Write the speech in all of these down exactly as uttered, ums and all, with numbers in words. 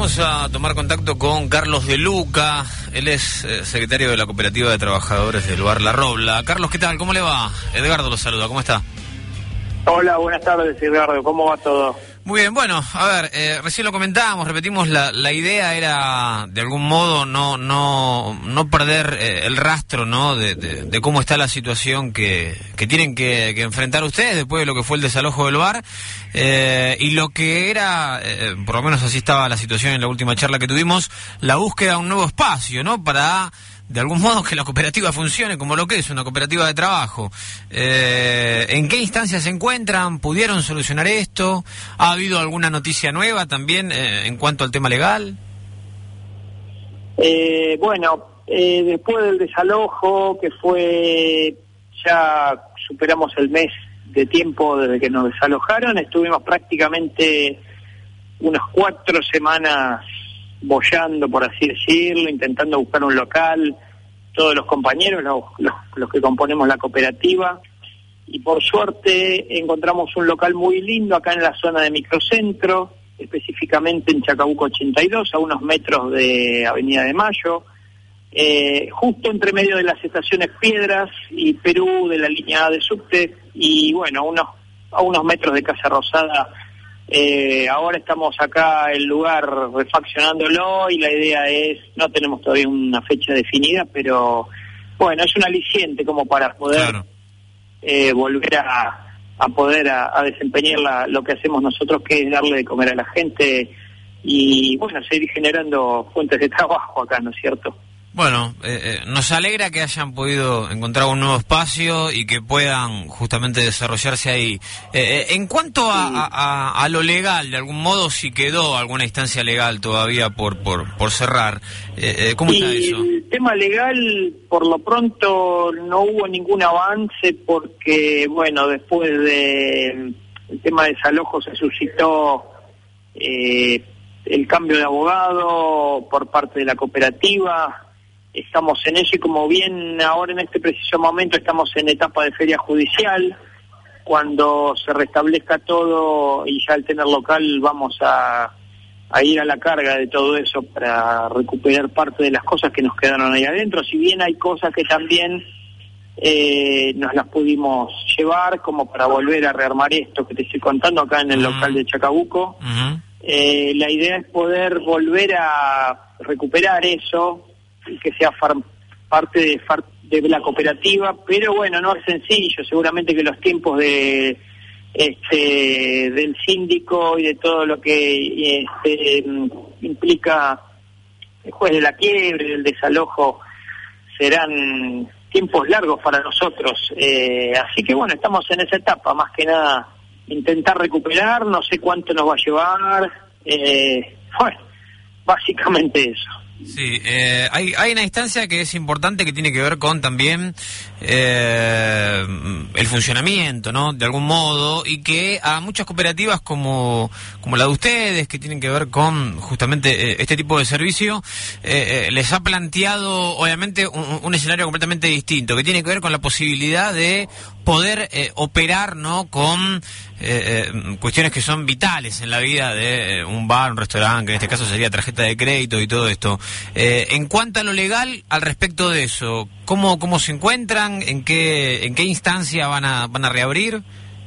vamos a tomar contacto con Carlos De Luca. Él es eh, secretario de la Cooperativa de Trabajadores del Bar La Robla. Carlos, ¿qué tal? ¿Cómo le va? Edgardo lo saluda, ¿cómo está? Hola, buenas tardes, Edgardo. ¿Cómo va todo? Muy bien, bueno, a ver, eh, recién lo comentábamos, repetimos, la, la idea era, de algún modo, no no no perder eh, el rastro, ¿no?, de, de, de cómo está la situación que, que tienen que, que enfrentar ustedes después de lo que fue el desalojo del bar, eh, y lo que era, eh, por lo menos así estaba la situación en la última charla que tuvimos, la búsqueda de un nuevo espacio, ¿no?, para, de algún modo, que la cooperativa funcione como lo que es, una cooperativa de trabajo. Eh, ¿En qué instancias se encuentran? ¿Pudieron solucionar esto? ¿Ha habido alguna noticia nueva también eh, en cuanto al tema legal? Eh, bueno, eh, después del desalojo, que fue, ya superamos el mes de tiempo desde que nos desalojaron, estuvimos prácticamente unas cuatro semanas boyando, por así decirlo, intentando buscar un local, todos los compañeros, los, los, los que componemos la cooperativa, y por suerte encontramos un local muy lindo acá en la zona de Microcentro, específicamente en Chacabuco ochenta y dos, a unos metros de Avenida de Mayo, eh, justo entre medio de las estaciones Piedras y Perú, de la línea A de subte, y bueno, a unos, a unos metros de Casa Rosada. Eh, ahora estamos acá el lugar refaccionándolo y la idea es, no tenemos todavía una fecha definida, pero bueno, es un aliciente como para poder claro. eh, volver a, a poder a, a desempeñar la, lo que hacemos nosotros, que es darle de comer a la gente y bueno, seguir generando fuentes de trabajo acá, ¿no es cierto? Bueno, eh, eh, nos alegra que hayan podido encontrar un nuevo espacio y que puedan justamente desarrollarse ahí. Eh, eh, en cuanto a, sí. a, a, a lo legal, de algún modo, si quedó alguna instancia legal todavía por por, por cerrar, eh, eh, ¿cómo y está eso? El tema legal, por lo pronto, no hubo ningún avance porque, bueno, después de el tema de desalojo se suscitó eh, el cambio de abogado por parte de la cooperativa. Estamos en eso y como bien ahora en este preciso momento estamos en etapa de feria judicial. Cuando se restablezca todo y ya al tener local vamos a, a ir a la carga de todo eso para recuperar parte de las cosas que nos quedaron ahí adentro. Si bien hay cosas que también eh, nos las pudimos llevar como para volver a rearmar esto que te estoy contando acá en el uh-huh. local de Chacabuco. Uh-huh. Eh, la idea es poder volver a recuperar eso y que sea far, parte de, far, de la cooperativa, pero bueno, no es sencillo, seguramente que los tiempos de este del síndico y de todo lo que este, implica el juez de la quiebre, del desalojo, serán tiempos largos para nosotros, eh, así que bueno, estamos en esa etapa, más que nada intentar recuperar, no sé cuánto nos va a llevar, eh, bueno, básicamente eso. Sí, eh, hay, hay una instancia que es importante que tiene que ver con también eh, el funcionamiento, ¿no?, de algún modo, y que a muchas cooperativas como, como la de ustedes, que tienen que ver con justamente eh, este tipo de servicio, eh, eh, les ha planteado obviamente un, un escenario completamente distinto, que tiene que ver con la posibilidad de poder eh, operar, ¿no?, con eh, eh, cuestiones que son vitales en la vida de eh, un bar, un restaurante, que en este caso sería tarjeta de crédito y todo esto. Eh, en cuanto a lo legal, al respecto de eso, ¿cómo cómo se encuentran? ¿En qué en qué instancia van a van a reabrir?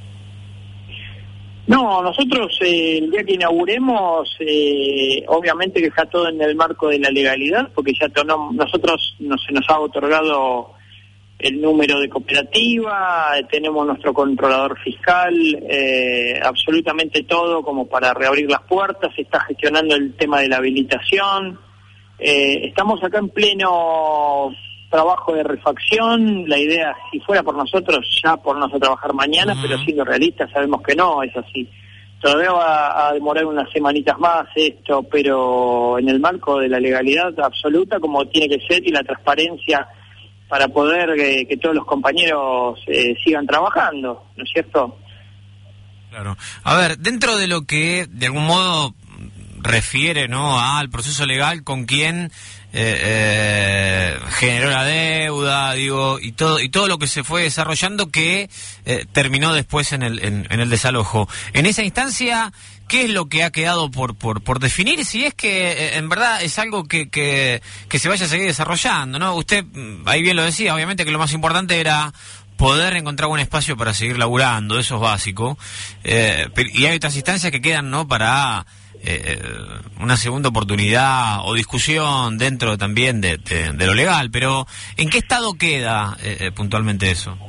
No, nosotros eh, el día que inauguremos, eh, obviamente que está todo en el marco de la legalidad, porque ya to- no, nosotros no, se nos ha otorgado el número de cooperativa, tenemos nuestro controlador fiscal, eh, absolutamente todo como para reabrir las puertas, se está gestionando el tema de la habilitación, eh, estamos acá en pleno trabajo de refacción, la idea, si fuera por nosotros, ya ponernos a trabajar mañana, uh-huh. pero siendo realistas sabemos que no, es así. Todavía va a demorar unas semanitas más esto, pero en el marco de la legalidad absoluta, como tiene que ser, y la transparencia para poder eh, que todos los compañeros eh, sigan trabajando, ¿no es cierto? Claro. A ver, dentro de lo que de algún modo refiere, ¿no?, al proceso legal, con quién eh, eh, generó la deuda, digo, y todo y todo lo que se fue desarrollando que eh, terminó después en el en, en el desalojo. En esa instancia, qué es lo que ha quedado por por, por definir, si es que eh, en verdad es algo que, que, que se vaya a seguir desarrollando, ¿no? Usted ahí bien lo decía, obviamente que lo más importante era poder encontrar un espacio para seguir laburando, eso es básico, eh, pero, y hay otras instancias que quedan, ¿no?, para eh, una segunda oportunidad o discusión dentro también de, de, de lo legal, pero ¿en qué estado queda eh, puntualmente eso?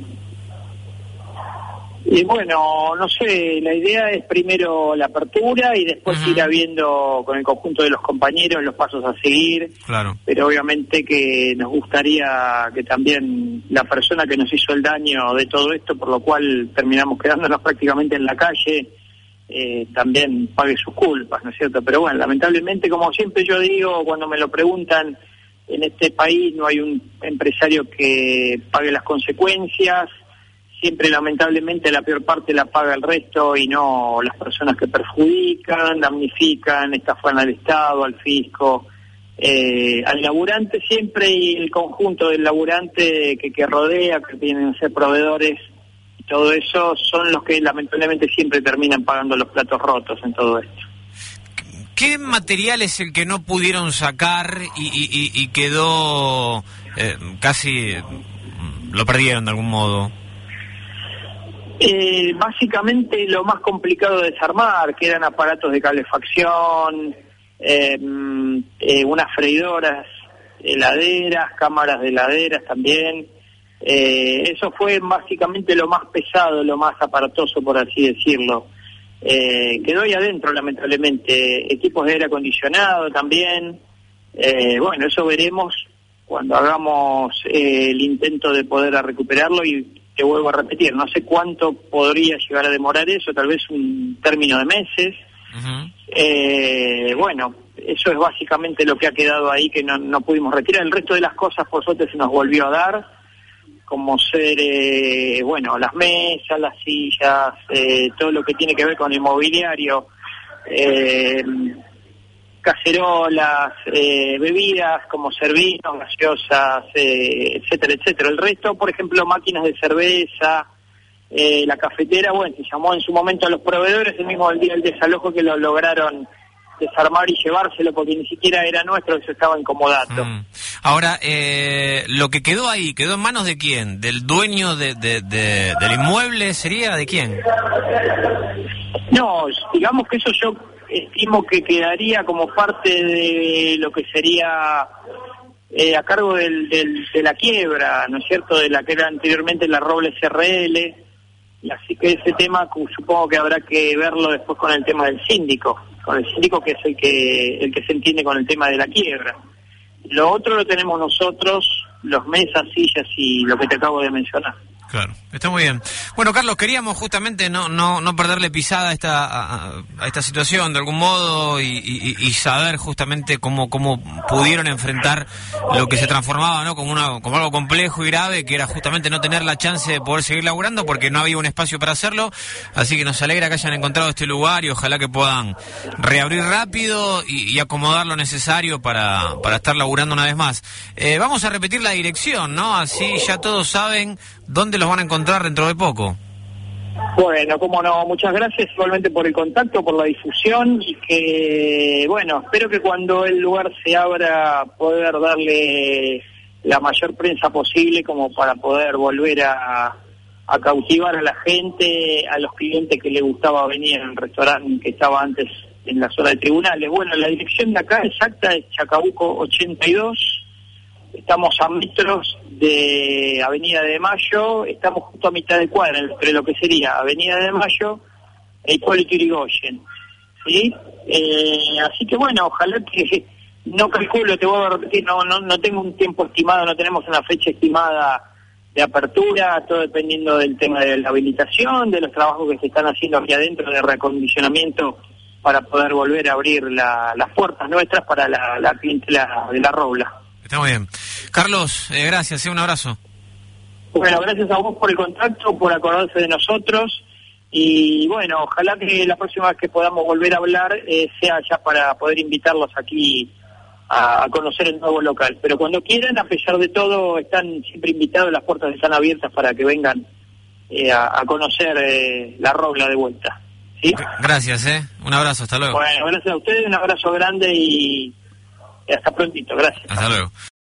Y bueno, no sé, la idea es primero la apertura y después uh-huh. ir viendo con el conjunto de los compañeros los pasos a seguir. Claro. Pero obviamente que nos gustaría que también la persona que nos hizo el daño de todo esto, por lo cual terminamos quedándonos prácticamente en la calle, eh, también pague sus culpas, ¿no es cierto? Pero bueno, lamentablemente, como siempre yo digo, cuando me lo preguntan, en este país no hay un empresario que pague las consecuencias. Siempre, lamentablemente, la peor parte la paga el resto y no las personas que perjudican, damnifican, estafan al Estado, al fisco, eh, al laburante siempre, y el conjunto del laburante que, que rodea, que vienen a ser proveedores, y todo eso son los que lamentablemente siempre terminan pagando los platos rotos en todo esto. ¿Qué material es el que no pudieron sacar y, y, y quedó eh, casi, lo perdieron de algún modo? Eh, básicamente lo más complicado de desarmar, que eran aparatos de calefacción, eh, eh, unas freidoras, heladeras, cámaras de heladeras también. Eh, eso fue básicamente lo más pesado, lo más aparatoso, por así decirlo. Eh, quedó ahí adentro, lamentablemente. Equipos de aire acondicionado también. Eh, bueno, eso veremos cuando hagamos eh, el intento de poder recuperarlo, y te vuelvo a repetir, no sé cuánto podría llegar a demorar eso, tal vez un término de meses. Uh-huh. Eh, bueno, eso es básicamente lo que ha quedado ahí, que no, no pudimos retirar. El resto de las cosas, por suerte, se nos volvió a dar, como ser, eh, bueno, las mesas, las sillas, eh, todo lo que tiene que ver con el mobiliario, eh, cacerolas, eh, bebidas como servinos, gaseosas, eh, etcétera, etcétera. El resto, por ejemplo, máquinas de cerveza, eh, la cafetera, bueno, se llamó en su momento a los proveedores el mismo día del desalojo, que lo lograron desarmar y llevárselo, porque ni siquiera era nuestro, eso estaba incomodando. Mm. Ahora, eh, lo que quedó ahí, ¿quedó en manos de quién? ¿Del dueño de, de, de, del inmueble sería? ¿De quién? No, digamos que eso yo estimo que quedaría como parte de lo que sería eh, a cargo del, del, de la quiebra, ¿no es cierto?, de la que era anteriormente la Robles R L, y así que ese tema supongo que habrá que verlo después con el tema del síndico, con el síndico que es el que el que se entiende con el tema de la quiebra. Lo otro lo tenemos nosotros, los mesas, sillas y lo que te acabo de mencionar. Claro, está muy bien. Bueno, Carlos, queríamos justamente no no no perderle pisada a esta a, a esta situación de algún modo y, y, y saber justamente cómo cómo pudieron enfrentar lo que se transformaba, ¿no?, como una como algo complejo y grave, que era justamente no tener la chance de poder seguir laburando porque no había un espacio para hacerlo. Así que nos alegra que hayan encontrado este lugar y ojalá que puedan reabrir rápido y, y acomodar lo necesario para para estar laburando una vez más. Eh, vamos a repetir la dirección, ¿no? Así ya todos saben dónde los van a encontrar dentro de poco. Bueno, cómo no, muchas gracias igualmente por el contacto, por la difusión, y que, bueno, espero que cuando el lugar se abra poder darle la mayor prensa posible como para poder volver a, a cautivar a la gente, a los clientes que les gustaba venir al restaurante que estaba antes en la zona de tribunales. Bueno, la dirección de acá exacta es Chacabuco ochenta y dos. Estamos a metros de Avenida de Mayo, estamos justo a mitad de cuadra entre lo que sería Avenida de Mayo e Hipólito Yrigoyen, ¿sí? Eh, así que bueno, ojalá que, no calculo, te voy a repetir, no, no, no tengo un tiempo estimado, no tenemos una fecha estimada de apertura, todo dependiendo del tema de la habilitación, de los trabajos que se están haciendo aquí adentro de reacondicionamiento para poder volver a abrir la, las puertas nuestras para la, la clientela de la Robla. Está muy bien. Carlos, eh, gracias, eh, un abrazo. Bueno, gracias a vos por el contacto, por acordarse de nosotros, y bueno, ojalá que la próxima vez que podamos volver a hablar eh, sea ya para poder invitarlos aquí a, a conocer el nuevo local. Pero cuando quieran, a pesar de todo, están siempre invitados, las puertas están abiertas para que vengan eh, a, a conocer eh, la Robla de vuelta. ¿sí? Gracias, ¿eh? Un abrazo, hasta luego. Bueno, gracias a ustedes, un abrazo grande y, y hasta prontito, gracias. Hasta luego.